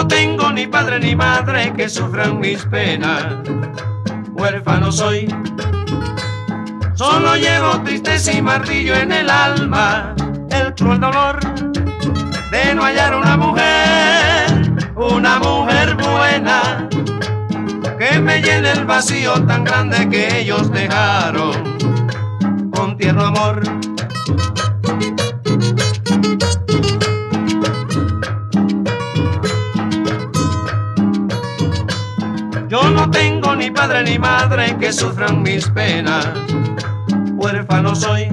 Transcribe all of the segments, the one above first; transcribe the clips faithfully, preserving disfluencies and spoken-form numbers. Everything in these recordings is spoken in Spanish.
no tengo ni padre ni madre que sufran mis penas. Huérfano soy, solo llevo tristeza y martillo en el alma. El cruel dolor de no hallar una mujer, una mujer buena, que me llene el vacío tan grande que ellos dejaron con tierno amor. Yo no tengo ni padre ni madre que sufran mis penas. Huérfano soy,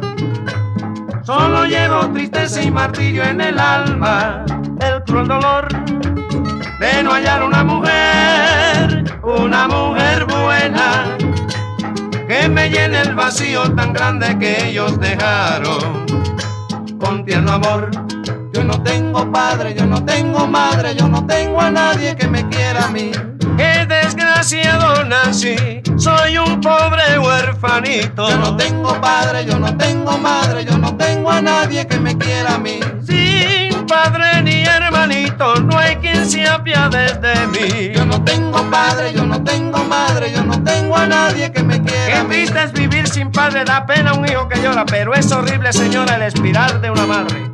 solo llevo tristeza y martirio en el alma. El cruel dolor de no hallar una mujer, una mujer buena, que me llene el vacío tan grande que ellos dejaron con tierno amor. Yo no tengo padre, yo no tengo madre, yo no tengo a nadie que me quiera a mí. Qué desgraciado nací, soy un pobre huerfanito. Yo no tengo padre, yo no tengo madre, yo no tengo a nadie que me quiera a mí. Sin padre ni hermanito, no hay quien se apiade de mí. Yo no tengo padre, yo no tengo madre, yo no tengo a nadie que me quiera a mí. Qué triste es vivir sin padre, da pena un hijo que llora, pero es horrible, señora, el espiral de una madre.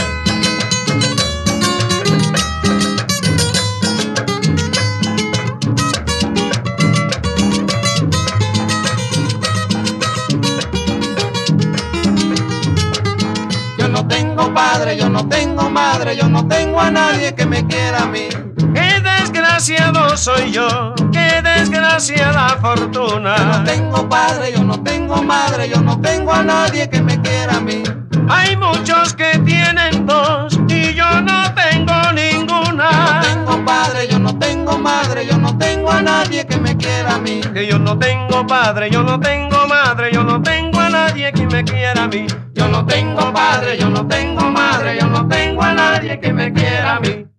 Yo no tengo padre, yo no tengo madre, yo no tengo a nadie que me quiera a mí. Qué desgraciado soy yo, qué desgraciada fortuna. Yo no tengo padre, yo no tengo madre, yo no tengo a nadie que me quiera a mí. Hay muchos que tienen dos y yo no tengo ninguna. Yo no tengo padre, yo no tengo madre, yo no tengo a nadie que me quiera a mí. Que yo no tengo padre, yo no tengo madre, yo no tengo a nadie que me quiera a mí. Yo no tengo padre, yo no tengo madre, yo no tengo a nadie que me quiera a mí.